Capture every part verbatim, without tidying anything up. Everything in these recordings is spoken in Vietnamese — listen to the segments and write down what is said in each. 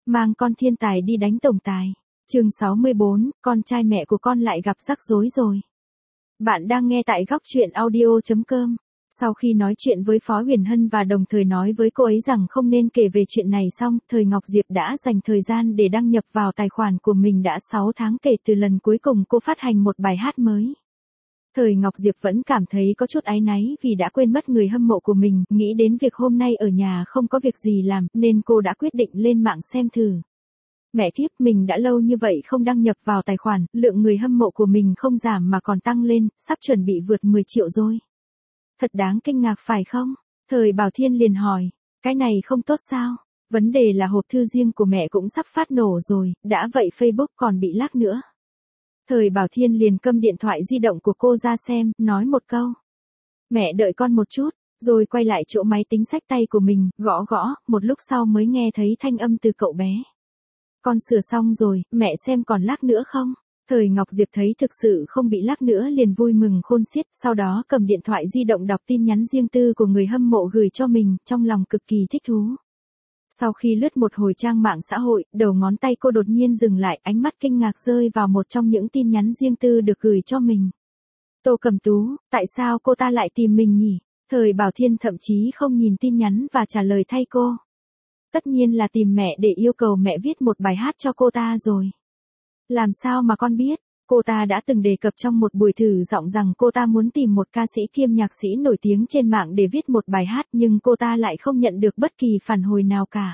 mang con thiên tài đi đánh tổng tài. Chương sáu mươi bốn, con trai mẹ của con lại gặp rắc rối rồi. Bạn đang nghe tại góc truyện audio chấm com. Sau khi nói chuyện với Phó Huyền Hân và đồng thời nói với cô ấy rằng không nên kể về chuyện này xong, Thời Ngọc Diệp đã dành thời gian để đăng nhập vào tài khoản của mình đã sáu tháng kể từ lần cuối cùng cô phát hành một bài hát mới. Thời Ngọc Diệp vẫn cảm thấy có chút áy náy vì đã quên mất người hâm mộ của mình, nghĩ đến việc hôm nay ở nhà không có việc gì làm, nên cô đã quyết định lên mạng xem thử. Mẹ kiếp, mình đã lâu như vậy không đăng nhập vào tài khoản, lượng người hâm mộ của mình không giảm mà còn tăng lên, sắp chuẩn bị vượt mười triệu rồi. Thật đáng kinh ngạc phải không? Thời Bảo Thiên liền hỏi, cái này không tốt sao? Vấn đề là hộp thư riêng của mẹ cũng sắp phát nổ rồi, đã vậy Facebook còn bị lác nữa. Thời Bảo Thiên liền câm điện thoại di động của cô ra xem, nói một câu. Mẹ đợi con một chút, rồi quay lại chỗ máy tính xách tay của mình, gõ gõ, một lúc sau mới nghe thấy thanh âm từ cậu bé. Con sửa xong rồi, mẹ xem còn lác nữa không? Thời Ngọc Diệp thấy thực sự không bị lác nữa liền vui mừng khôn xiết, sau đó cầm điện thoại di động đọc tin nhắn riêng tư của người hâm mộ gửi cho mình, trong lòng cực kỳ thích thú. Sau khi lướt một hồi trang mạng xã hội, đầu ngón tay cô đột nhiên dừng lại, ánh mắt kinh ngạc rơi vào một trong những tin nhắn riêng tư được gửi cho mình. Tô Cẩm Tú, tại sao cô ta lại tìm mình nhỉ? Thời Bảo Thiên thậm chí không nhìn tin nhắn và trả lời thay cô. Tất nhiên là tìm mẹ để yêu cầu mẹ viết một bài hát cho cô ta rồi. Làm sao mà con biết? Cô ta đã từng đề cập trong một buổi thử giọng rằng cô ta muốn tìm một ca sĩ kiêm nhạc sĩ nổi tiếng trên mạng để viết một bài hát, nhưng cô ta lại không nhận được bất kỳ phản hồi nào cả.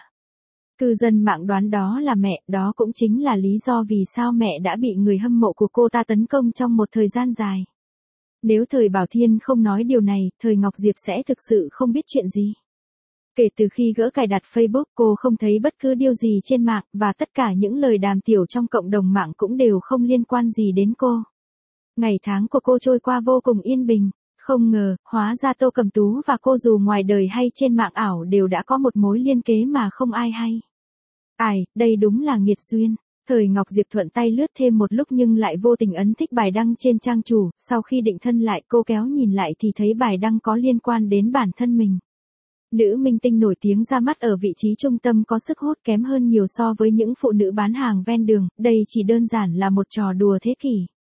Cư dân mạng đoán đó là mẹ, đó cũng chính là lý do vì sao mẹ đã bị người hâm mộ của cô ta tấn công trong một thời gian dài. Nếu Thời Bảo Thiên không nói điều này, Thời Ngọc Diệp sẽ thực sự không biết chuyện gì. Kể từ khi gỡ cài đặt Facebook, cô không thấy bất cứ điều gì trên mạng, và tất cả những lời đàm tiểu trong cộng đồng mạng cũng đều không liên quan gì đến cô. Ngày tháng của cô trôi qua vô cùng yên bình. Không ngờ, hóa ra Tô Cẩm Tú và cô dù ngoài đời hay trên mạng ảo đều đã có một mối liên kế mà không ai hay. Ai, đây đúng là nghiệt duyên. Thời Ngọc Diệp thuận tay lướt thêm một lúc nhưng lại vô tình ấn thích bài đăng trên trang chủ, sau khi định thân lại cô kéo nhìn lại thì thấy bài đăng có liên quan đến bản thân mình. Nữ minh tinh nổi tiếng ra mắt ở vị trí trung tâm có sức hút kém hơn nhiều so với những phụ nữ bán hàng ven đường, đây chỉ đơn giản là một trò đùa thế kỷ.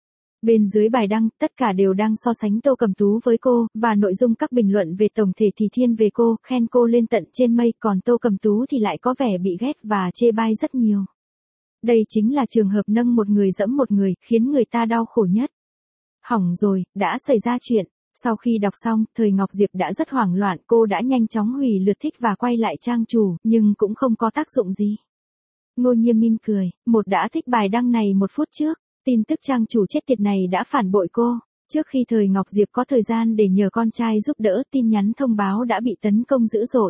Bên dưới bài đăng, tất cả đều đang so sánh Tô Cẩm Tú với cô, và nội dung các bình luận về tổng thể thì thiên về cô, khen cô lên tận trên mây, còn Tô Cẩm Tú thì lại có vẻ bị ghét và chê bai rất nhiều. Đây chính là trường hợp nâng một người dẫm một người, khiến người ta đau khổ nhất. Hỏng rồi, đã xảy ra chuyện. Sau khi đọc xong, Thời Ngọc Diệp đã rất hoảng loạn, cô đã nhanh chóng hủy lượt thích và quay lại trang chủ, nhưng cũng không có tác dụng gì. Ngô Nhiêm mỉm cười, một đã thích bài đăng này một phút trước, tin tức trang chủ chết tiệt này đã phản bội cô. Trước khi Thời Ngọc Diệp có thời gian để nhờ con trai giúp đỡ, tin nhắn thông báo đã bị tấn công dữ dội.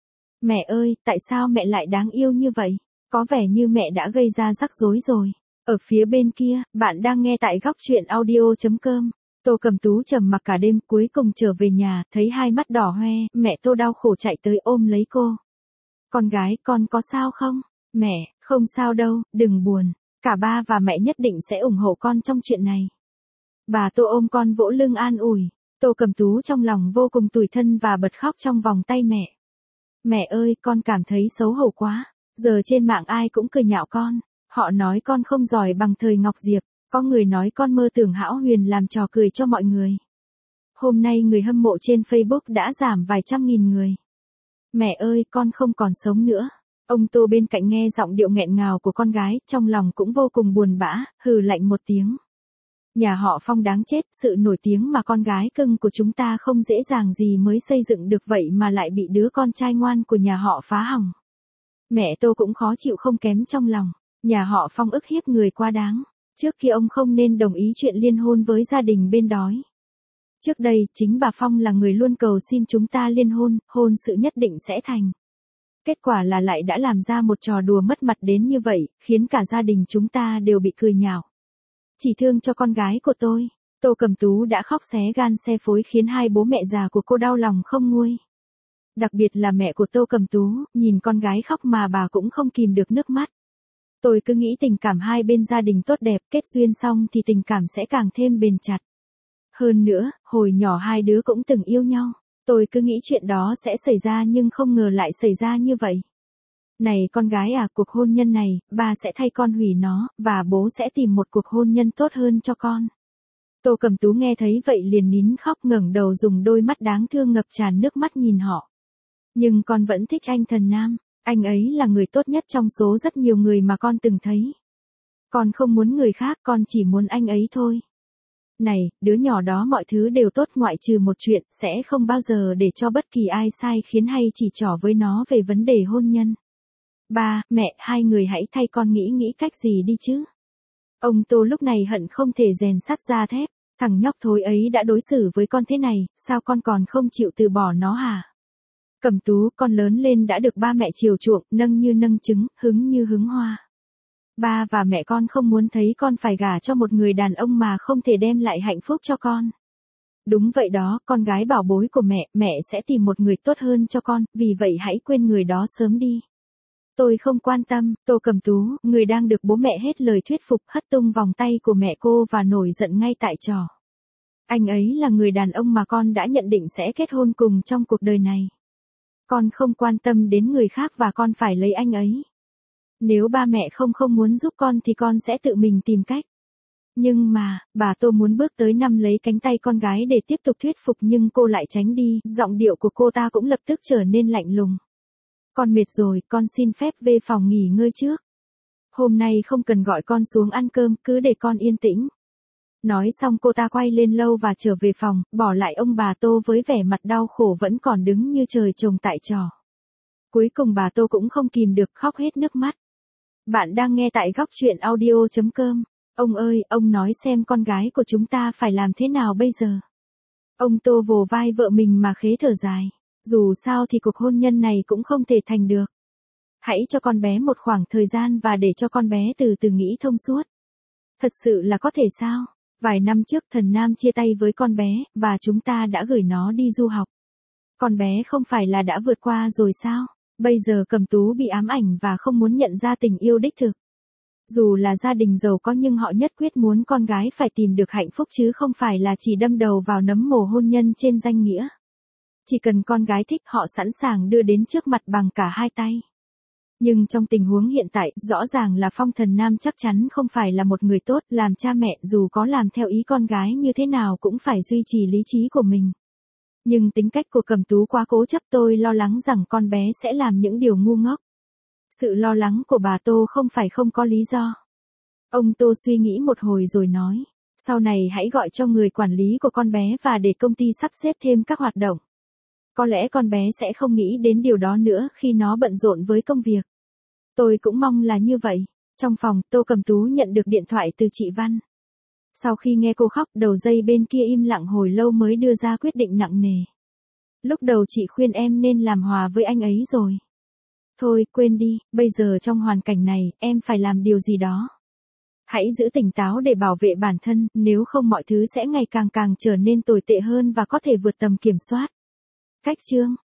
Mẹ ơi, tại sao mẹ lại đáng yêu như vậy? Có vẻ như mẹ đã gây ra rắc rối rồi. Ở phía bên kia, bạn đang nghe tại góc truyện audio chấm com. Tô Cẩm Tú trầm mặc cả đêm, cuối cùng trở về nhà, thấy hai mắt đỏ hoe, mẹ Tô đau khổ chạy tới ôm lấy cô. Con gái, con có sao không? Mẹ, không sao đâu, đừng buồn, cả ba và mẹ nhất định sẽ ủng hộ con trong chuyện này. Bà Tô ôm con vỗ lưng an ủi, Tô Cẩm Tú trong lòng vô cùng tủi thân và bật khóc trong vòng tay mẹ. Mẹ ơi, con cảm thấy xấu hổ quá, giờ trên mạng ai cũng cười nhạo con, họ nói con không giỏi bằng Thời Ngọc Diệp. Có người nói con mơ tưởng hão huyền làm trò cười cho mọi người. Hôm nay người hâm mộ trên Facebook đã giảm vài trăm nghìn người. Mẹ ơi, con không còn sống nữa. Ông Tô bên cạnh nghe giọng điệu nghẹn ngào của con gái, trong lòng cũng vô cùng buồn bã, hừ lạnh một tiếng. Nhà họ Phong đáng chết, sự nổi tiếng mà con gái cưng của chúng ta không dễ dàng gì mới xây dựng được vậy mà lại bị đứa con trai ngoan của nhà họ phá hỏng. Mẹ Tô cũng khó chịu không kém trong lòng, nhà họ Phong ức hiếp người quá đáng. Trước kia ông không nên đồng ý chuyện liên hôn với gia đình bên đói. Trước đây, chính bà Phong là người luôn cầu xin chúng ta liên hôn, hôn sự nhất định sẽ thành. Kết quả là lại đã làm ra một trò đùa mất mặt đến như vậy, khiến cả gia đình chúng ta đều bị cười nhạo. Chỉ thương cho con gái của tôi, Tô Cẩm Tú đã khóc xé gan xé phối khiến hai bố mẹ già của cô đau lòng không nguôi. Đặc biệt là mẹ của Tô Cẩm Tú, nhìn con gái khóc mà bà cũng không kìm được nước mắt. Tôi cứ nghĩ tình cảm hai bên gia đình tốt đẹp, kết duyên xong thì tình cảm sẽ càng thêm bền chặt. Hơn nữa, hồi nhỏ hai đứa cũng từng yêu nhau. Tôi cứ nghĩ chuyện đó sẽ xảy ra nhưng không ngờ lại xảy ra như vậy. Này con gái à, cuộc hôn nhân này, ba sẽ thay con hủy nó, và bố sẽ tìm một cuộc hôn nhân tốt hơn cho con. Tô Cẩm Tú nghe thấy vậy liền nín khóc, ngẩng đầu dùng đôi mắt đáng thương ngập tràn nước mắt nhìn họ. Nhưng con vẫn thích anh Thần Nam, anh ấy là người tốt nhất trong số rất nhiều người mà con từng thấy. Con không muốn người khác, con chỉ muốn anh ấy thôi. Này, đứa nhỏ đó mọi thứ đều tốt ngoại trừ một chuyện, sẽ không bao giờ để cho bất kỳ ai sai khiến hay chỉ trỏ với nó về vấn đề hôn nhân. Ba, mẹ, hai người hãy thay con nghĩ nghĩ cách gì đi chứ. Ông Tô lúc này hận không thể rèn sắt ra thép, thằng nhóc thối ấy đã đối xử với con thế này, sao con còn không chịu từ bỏ nó hả? Cẩm Tú, con lớn lên đã được ba mẹ chiều chuộng, nâng như nâng trứng, hứng như hứng hoa. Ba và mẹ con không muốn thấy con phải gả cho một người đàn ông mà không thể đem lại hạnh phúc cho con. Đúng vậy đó, con gái bảo bối của mẹ, mẹ sẽ tìm một người tốt hơn cho con, vì vậy hãy quên người đó sớm đi. Tôi không quan tâm, Tô Cẩm Tú, người đang được bố mẹ hết lời thuyết phục, hất tung vòng tay của mẹ cô và nổi giận ngay tại trò. Anh ấy là người đàn ông mà con đã nhận định sẽ kết hôn cùng trong cuộc đời này. Con không quan tâm đến người khác và con phải lấy anh ấy. Nếu ba mẹ không không muốn giúp con thì con sẽ tự mình tìm cách. Nhưng mà, bà Tô muốn bước tới nắm lấy cánh tay con gái để tiếp tục thuyết phục nhưng cô lại tránh đi, giọng điệu của cô ta cũng lập tức trở nên lạnh lùng. Con mệt rồi, con xin phép về phòng nghỉ ngơi trước. Hôm nay không cần gọi con xuống ăn cơm, cứ để con yên tĩnh. Nói xong cô ta quay lên lâu và trở về phòng, bỏ lại ông bà Tô với vẻ mặt đau khổ vẫn còn đứng như trời trồng tại trò. Cuối cùng bà Tô cũng không kìm được khóc hết nước mắt. Bạn đang nghe tại góc truyện audio chấm com. Ông ơi, ông nói xem con gái của chúng ta phải làm thế nào bây giờ? Ông Tô vồ vai vợ mình mà khế thở dài. Dù sao thì cuộc hôn nhân này cũng không thể thành được. Hãy cho con bé một khoảng thời gian và để cho con bé từ từ nghĩ thông suốt. Thật sự là có thể sao? Vài năm trước Thần Nam chia tay với con bé, và chúng ta đã gửi nó đi du học. Con bé không phải là đã vượt qua rồi sao? Bây giờ Cẩm Tú bị ám ảnh và không muốn nhận ra tình yêu đích thực. Dù là gia đình giàu có nhưng họ nhất quyết muốn con gái phải tìm được hạnh phúc chứ không phải là chỉ đâm đầu vào nấm mồ hôn nhân trên danh nghĩa. Chỉ cần con gái thích họ sẵn sàng đưa đến trước mặt bằng cả hai tay. Nhưng trong tình huống hiện tại, rõ ràng là Phong Thần Nam chắc chắn không phải là một người tốt, làm cha mẹ dù có làm theo ý con gái như thế nào cũng phải duy trì lý trí của mình. Nhưng tính cách của Cẩm Tú quá cố chấp, tôi lo lắng rằng con bé sẽ làm những điều ngu ngốc. Sự lo lắng của bà Tô không phải không có lý do. Ông Tô suy nghĩ một hồi rồi nói, sau này hãy gọi cho người quản lý của con bé và để công ty sắp xếp thêm các hoạt động. Có lẽ con bé sẽ không nghĩ đến điều đó nữa khi nó bận rộn với công việc. Tôi cũng mong là như vậy. Trong phòng, Tô Cẩm Tú nhận được điện thoại từ chị Văn. Sau khi nghe cô khóc, đầu dây bên kia im lặng hồi lâu mới đưa ra quyết định nặng nề. Lúc đầu chị khuyên em nên làm hòa với anh ấy rồi. Thôi, quên đi, bây giờ trong hoàn cảnh này, em phải làm điều gì đó. Hãy giữ tỉnh táo để bảo vệ bản thân, nếu không mọi thứ sẽ ngày càng càng trở nên tồi tệ hơn và có thể vượt tầm kiểm soát. Cách chương